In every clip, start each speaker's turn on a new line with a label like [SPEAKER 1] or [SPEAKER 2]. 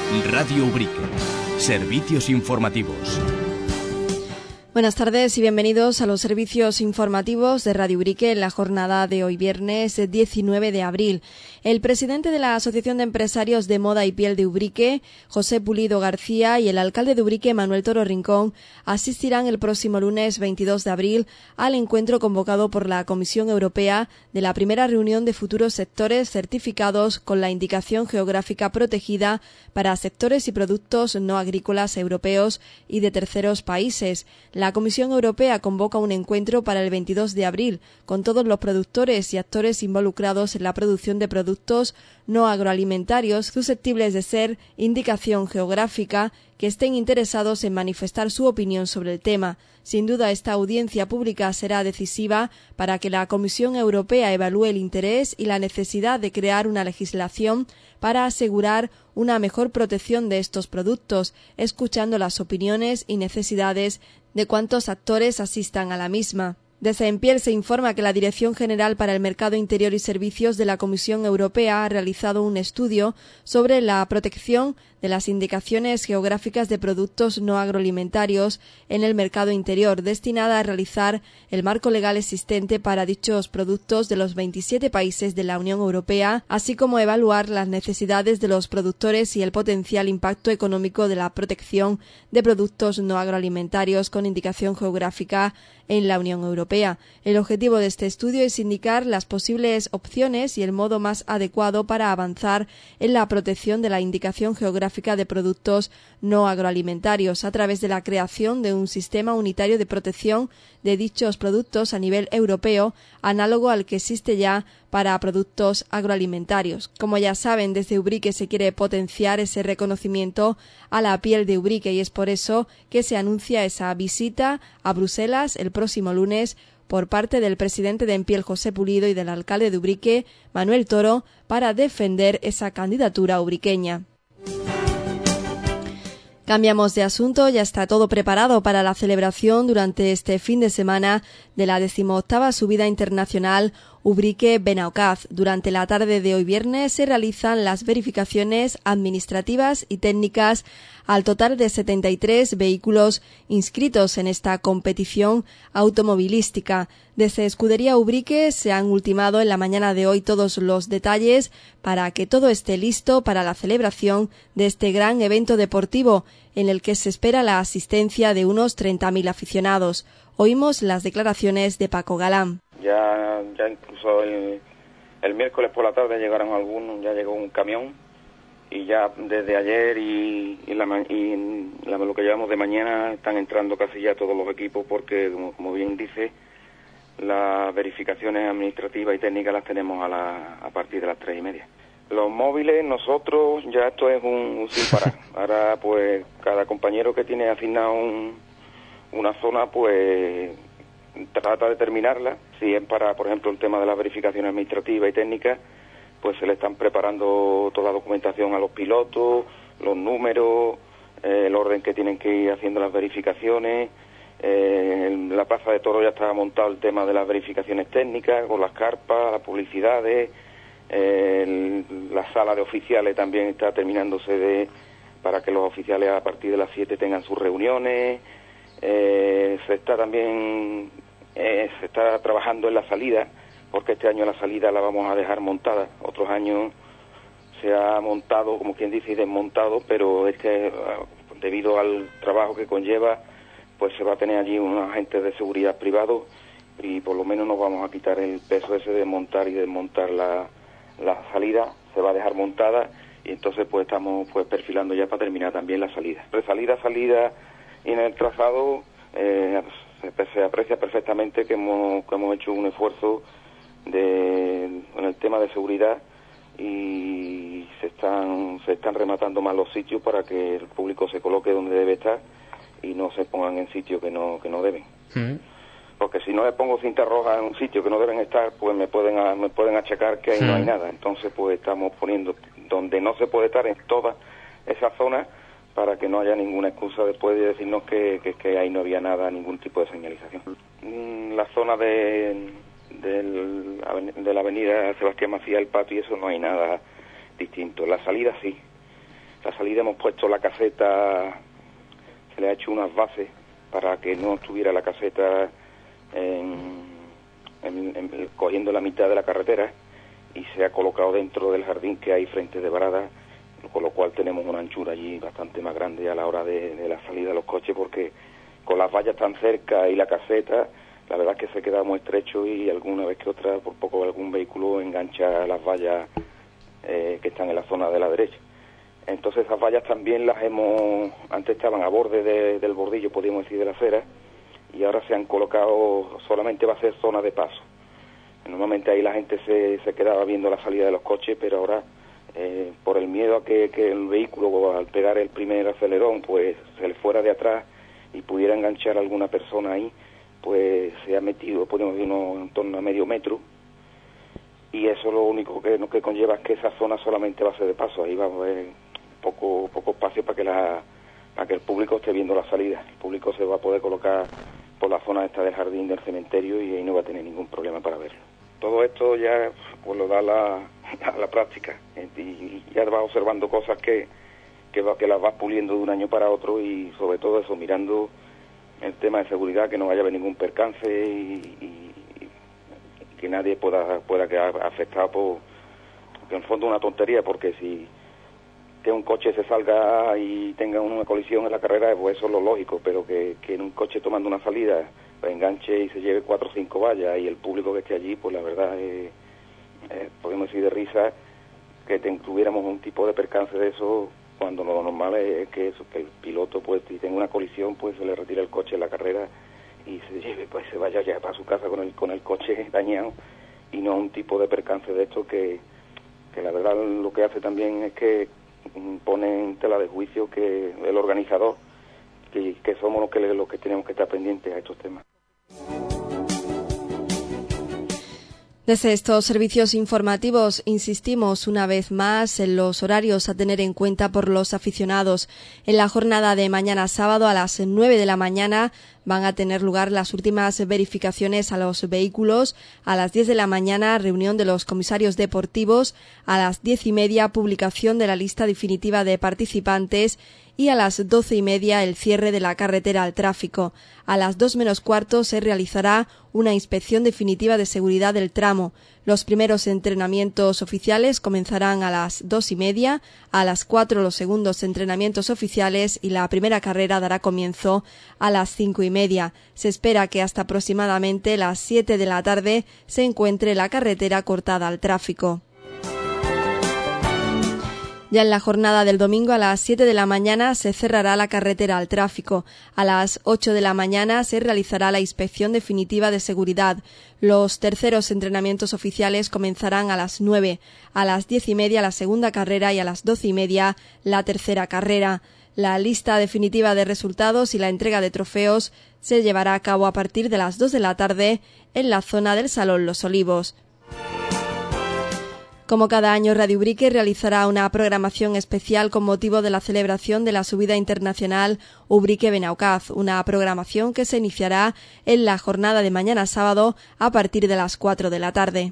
[SPEAKER 1] Radio Ubrique. Servicios informativos.
[SPEAKER 2] Buenas tardes y bienvenidos a los servicios informativos de Radio Ubrique en la jornada de hoy viernes 19 de abril. El presidente de la Asociación de Empresarios de Moda y Piel de Ubrique, José Pulido García, y el alcalde de Ubrique, Manuel Toro Rincón, asistirán el próximo lunes 22 de abril al encuentro convocado por la Comisión Europea de la primera reunión de futuros sectores certificados con la indicación geográfica protegida para sectores y productos no agrícolas europeos y de terceros países. La Comisión Europea convoca un encuentro para el 22 de abril con todos los productores y actores involucrados en la producción de productos no agroalimentarios susceptibles de ser indicación geográfica que estén interesados en manifestar su opinión sobre el tema. Sin duda, esta audiencia pública será decisiva para que la Comisión Europea evalúe el interés y la necesidad de crear una legislación para asegurar una mejor protección de estos productos, escuchando las opiniones y necesidades de cuantos actores asistan a la misma. Desde EMPIEL se informa que la Dirección General para el Mercado Interior y Servicios de la Comisión Europea ha realizado un estudio sobre la protección de las indicaciones geográficas de productos no agroalimentarios en el mercado interior, destinada a realizar el marco legal existente para dichos productos de los 27 países de la Unión Europea, así como evaluar las necesidades de los productores y el potencial impacto económico de la protección de productos no agroalimentarios con indicación geográfica en la Unión Europea. El objetivo de este estudio es indicar las posibles opciones y el modo más adecuado para avanzar en la protección de la indicación geográfica de productos no agroalimentarios a través de la creación de un sistema unitario de protección de dichos productos a nivel europeo, análogo al que existe ya para productos agroalimentarios. Como ya saben, desde Ubrique se quiere potenciar ese reconocimiento a la piel de Ubrique y es por eso que se anuncia esa visita a Bruselas el próximo lunes por parte del presidente de EMPIEL, José Pulido, y del alcalde de Ubrique, Manuel Toro, para defender esa candidatura ubriqueña. Cambiamos de asunto, ya está todo preparado para la celebración durante este fin de semana de la 18ª Subida Internacional Ubrique-Benaocaz. Durante la tarde de hoy viernes se realizan las verificaciones administrativas y técnicas al total de 73 vehículos inscritos en esta competición automovilística. Desde Escudería Ubrique se han ultimado en la mañana de hoy todos los detalles para que todo esté listo para la celebración de este gran evento deportivo en el que se espera la asistencia de unos 30.000 aficionados. Oímos las declaraciones de Paco Galán.
[SPEAKER 3] Ya incluso el miércoles por la tarde llegaron algunos, ya llegó un camión y ya desde ayer y lo que llevamos de mañana están entrando casi ya todos los equipos porque, como bien dice, las verificaciones administrativas y técnicas las tenemos a partir de las 3:30. Los móviles, nosotros, ya esto es un sin parar. Ahora, pues, cada compañero que tiene asignado una zona, pues, trata de terminarla. Si es para, por ejemplo, el tema de la verificación administrativa y técnica, pues se le están preparando toda la documentación a los pilotos, los números, el orden que tienen que ir haciendo las verificaciones. En la plaza de Toro ya está montado el tema de las verificaciones técnicas, con las carpas, las publicidades. La sala de oficiales también está terminándose para que los oficiales a partir de las 7 tengan sus reuniones. Se está trabajando en la salida, porque este año la salida la vamos a dejar montada. Otros años se ha montado, como quien dice, y desmontado, pero debido al trabajo que conlleva, pues se va a tener allí unos agentes de seguridad privados y por lo menos nos vamos a quitar el peso ese de montar y desmontar la salida. Se va a dejar montada y entonces pues estamos pues perfilando ya para terminar también la salida. De salida y en el trazado se aprecia perfectamente que hemos hecho un esfuerzo en el tema de seguridad y se están rematando más los sitios para que el público se coloque donde debe estar y no se pongan en sitios que no deben. Porque si no le pongo cinta roja en un sitio que no deben estar, pues me pueden achacar que ahí no hay nada. Entonces pues estamos poniendo donde no se puede estar en toda esa zona para que no haya ninguna excusa después de decirnos que ahí no había nada, ningún tipo de señalización. La zona de la avenida Sebastián Macías, el patio y eso no hay nada distinto. La salida sí. La salida hemos puesto la caseta, se le ha hecho unas bases para que no estuviera la caseta cogiendo la mitad de la carretera, y se ha colocado dentro del jardín que hay frente de Barada, con lo cual tenemos una anchura allí bastante más grande a la hora de la salida de los coches, porque con las vallas tan cerca y la caseta, la verdad es que se queda muy estrecho, y alguna vez que otra, por poco algún vehículo engancha las vallas que están en la zona de la derecha. Entonces esas vallas también antes estaban a borde del bordillo, podríamos decir, de la acera, y ahora se han colocado, solamente va a ser zona de paso. Normalmente ahí la gente se quedaba viendo la salida de los coches, pero ahora por el miedo a que el vehículo, al pegar el primer acelerón, pues se le fuera de atrás y pudiera enganchar a alguna persona ahí, pues se ha metido, podemos decir, en torno a medio metro, y eso lo único que conlleva es que esa zona solamente va a ser de paso. Ahí va a haber poco espacio para que el público esté viendo la salida. El público se va a poder colocar por la zona esta del jardín del cementerio, y ahí no va a tener ningún problema para verlo. Todo esto ya pues lo da la práctica, y ya vas observando cosas que las vas puliendo de un año para otro, y sobre todo eso, mirando el tema de seguridad, que no vaya a haber ningún percance y que nadie pueda quedar afectado que en el fondo es una tontería, porque si que un coche se salga y tenga una colisión en la carrera, pues eso es lo lógico, pero que en un coche tomando una salida pues enganche y se lleve 4 o 5 vallas, y el público que esté allí, pues la verdad podemos decir de risa que tuviéramos un tipo de percance de eso, cuando lo normal es que el piloto, pues si tenga una colisión, pues se le retira el coche en la carrera y se lleve, pues se vaya ya para su casa con el coche dañado, y no un tipo de percance de esto que la verdad lo que hace también es que pone en tela de juicio que el organizador, que somos los que tenemos que estar pendientes a estos temas.
[SPEAKER 2] Desde estos servicios informativos insistimos una vez más en los horarios a tener en cuenta por los aficionados. En la jornada de mañana sábado a las 9 de la mañana van a tener lugar las últimas verificaciones a los vehículos. A las 10 de la mañana, reunión de los comisarios deportivos. A las 10:30, publicación de la lista definitiva de participantes. Y a las 12:30 el cierre de la carretera al tráfico. A las 2 menos cuarto se realizará una inspección definitiva de seguridad del tramo. Los primeros entrenamientos oficiales comenzarán a las 2:30, a las 4 los segundos entrenamientos oficiales, y la primera carrera dará comienzo a las 5:30. Se espera que hasta aproximadamente las 7 de la tarde se encuentre la carretera cortada al tráfico. Ya en la jornada del domingo a las 7 de la mañana se cerrará la carretera al tráfico. A las 8 de la mañana se realizará la inspección definitiva de seguridad. Los terceros entrenamientos oficiales comenzarán a las 9. A las 10:30 la segunda carrera y a las 12:30 la tercera carrera. La lista definitiva de resultados y la entrega de trofeos se llevará a cabo a partir de las 2 de la tarde en la zona del Salón Los Olivos. Como cada año, Radio Ubrique realizará una programación especial con motivo de la celebración de la subida internacional Ubrique-Benaukaz, una programación que se iniciará en la jornada de mañana sábado a partir de las 4 de la tarde.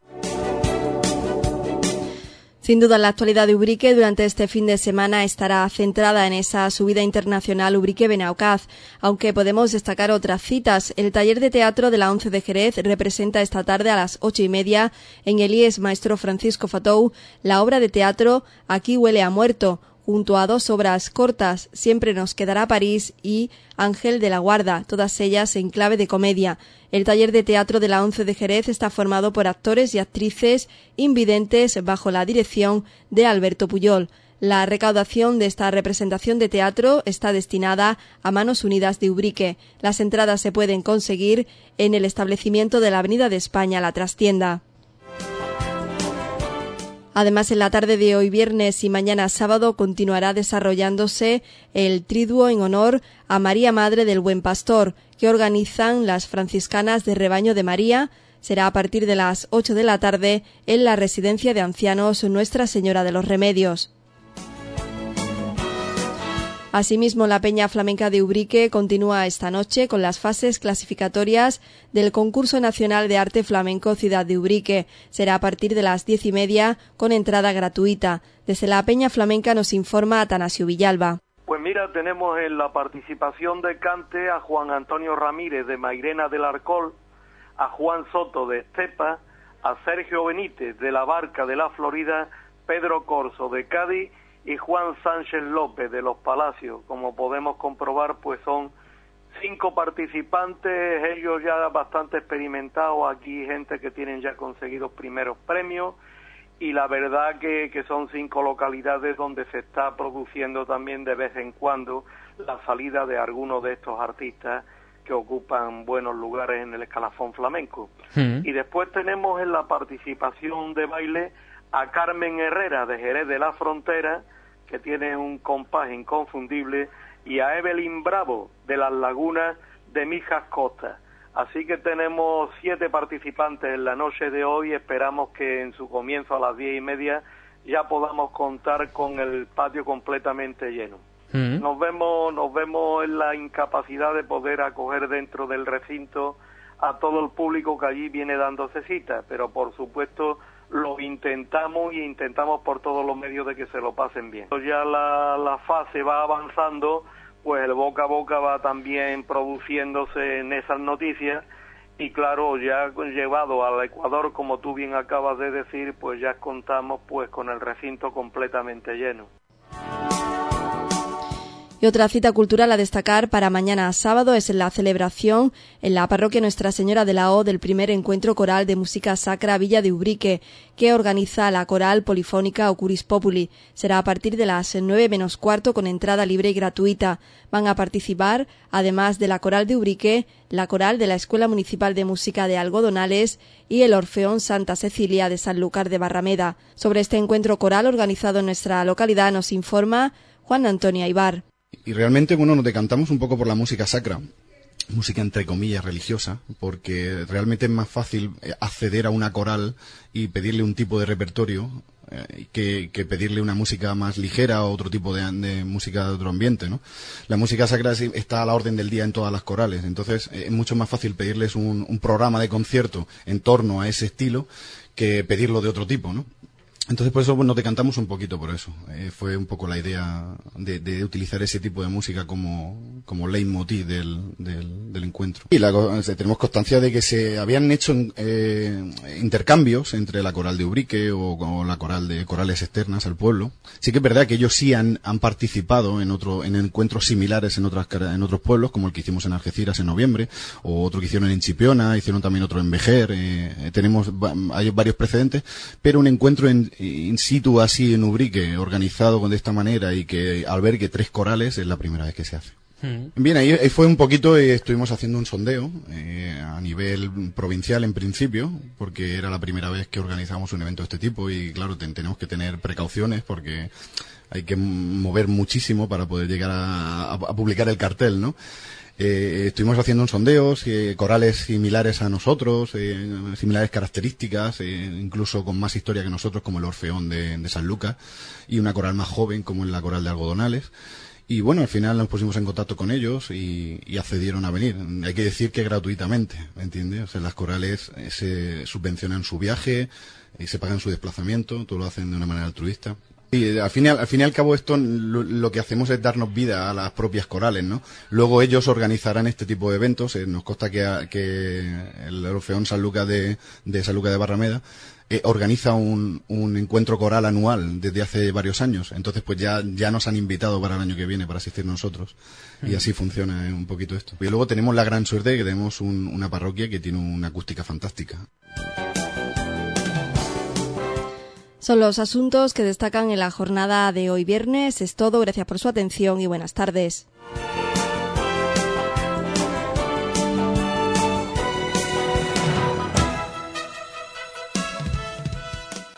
[SPEAKER 2] Sin duda, la actualidad de Ubrique durante este fin de semana estará centrada en esa subida internacional Ubrique-Benaukaz, aunque podemos destacar otras citas. El taller de teatro de la ONCE de Jerez representa esta tarde a las 8:30 en el IES Maestro Francisco Fatou la obra de teatro Aquí huele a muerto, junto a 2 obras cortas, Siempre nos quedará París y Ángel de la Guarda, todas ellas en clave de comedia. El taller de teatro de la ONCE de Jerez está formado por actores y actrices invidentes bajo la dirección de Alberto Puyol. La recaudación de esta representación de teatro está destinada a Manos Unidas de Ubrique. Las entradas se pueden conseguir en el establecimiento de la Avenida de España, La Trastienda. Además, en la tarde de hoy viernes y mañana sábado continuará desarrollándose el triduo en honor a María Madre del Buen Pastor, que organizan las franciscanas de Rebaño de María. Será a partir de las 8 de la tarde en la residencia de ancianos Nuestra Señora de los Remedios. Asimismo, la Peña Flamenca de Ubrique continúa esta noche con las fases clasificatorias del Concurso Nacional de Arte Flamenco Ciudad de Ubrique. Será a partir de las 10:30 con entrada gratuita. Desde la Peña Flamenca nos informa Atanasio Villalba.
[SPEAKER 4] Pues mira, tenemos en la participación de cante a Juan Antonio Ramírez de Mairena del Arcol, a Juan Soto de Estepa, a Sergio Benítez de la Barca de la Florida, Pedro Corso de Cádiz y Juan Sánchez López de Los Palacios. Como podemos comprobar, pues son 5 participantes, ellos ya bastante experimentados, aquí gente que tienen ya conseguidos primeros premios, y la verdad que son 5 localidades donde se está produciendo también de vez en cuando la salida de algunos de estos artistas que ocupan buenos lugares en el escalafón flamenco. Y después tenemos en la participación de baile a Carmen Herrera de Jerez de la Frontera, que tiene un compás inconfundible, y a Evelyn Bravo de Las Lagunas de Mijas Costa. Así que tenemos 7 participantes en la noche de hoy. Esperamos que en su comienzo a las 10:30 ya podamos contar con el patio completamente lleno. Nos vemos en la incapacidad de poder acoger dentro del recinto a todo el público que allí viene dándose cita, pero por supuesto lo intentamos y intentamos por todos los medios de que se lo pasen bien. Ya la fase va avanzando, pues el boca a boca va también produciéndose en esas noticias, y claro, ya llevado al Ecuador, como tú bien acabas de decir, pues ya contamos pues con el recinto completamente lleno.
[SPEAKER 2] Y otra cita cultural a destacar para mañana sábado es la celebración en la parroquia Nuestra Señora de la O del primer encuentro coral de música sacra Villa de Ubrique, que organiza la coral polifónica Ocuris Populi. Será a partir de las 9:15 con entrada libre y gratuita. Van a participar, además de la coral de Ubrique, la coral de la Escuela Municipal de Música de Algodonales y el Orfeón Santa Cecilia de Sanlúcar de Barrameda. Sobre este encuentro coral organizado en nuestra localidad nos informa Juan Antonio Aybar.
[SPEAKER 5] Y realmente, bueno, nos decantamos un poco por la música sacra, música entre comillas religiosa, porque realmente es más fácil acceder a una coral y pedirle un tipo de repertorio que pedirle una música más ligera o otro tipo de música de otro ambiente, ¿no? La música sacra está a la orden del día en todas las corales, entonces es mucho más fácil pedirles un programa de concierto en torno a ese estilo que pedirlo de otro tipo, ¿no? Entonces, por eso nos decantamos un poquito por eso. Fue un poco la idea de utilizar ese tipo de música como leitmotiv del encuentro. Y tenemos constancia de que se habían hecho intercambios entre la coral de Ubrique o la coral de corales externas al pueblo. Sí que es verdad que ellos sí han participado en encuentros similares en otros pueblos, como el que hicimos en Algeciras en noviembre, o otro que hicieron en Chipiona, hicieron también otro en Vejer. Hay varios precedentes, pero un encuentro in situ así en Ubrique, organizado de esta manera, y que albergue 3 corales, es la primera vez que se hace. Bien, ahí fue un poquito, estuvimos haciendo un sondeo a nivel provincial en principio, porque era la primera vez que organizamos un evento de este tipo, y claro, tenemos que tener precauciones porque hay que mover muchísimo para poder llegar a publicar el cartel, ¿no? Estuvimos haciendo un sondeo, corales similares a nosotros, similares características, incluso con más historia que nosotros, como el Orfeón de San Lucas, y una coral más joven, como en la coral de Algodonales. Y bueno, al final nos pusimos en contacto con ellos y accedieron a venir. Hay que decir que gratuitamente, ¿me entiendes? O sea, las corales se subvencionan su viaje y se pagan su desplazamiento, todo lo hacen de una manera altruista. Y al fin y al cabo esto lo que hacemos es darnos vida a las propias corales, ¿no? Luego ellos organizarán este tipo de eventos. Nos consta que el Orfeón San Lucas de San Lucas de Barrameda organiza un encuentro coral anual desde hace varios años. Entonces pues ya nos han invitado para el año que viene para asistir nosotros. Y así funciona un poquito esto. Y luego tenemos la gran suerte de que tenemos una parroquia que tiene una acústica fantástica.
[SPEAKER 2] Son los asuntos que destacan en la jornada de hoy viernes. Es todo. Gracias por su atención y buenas tardes.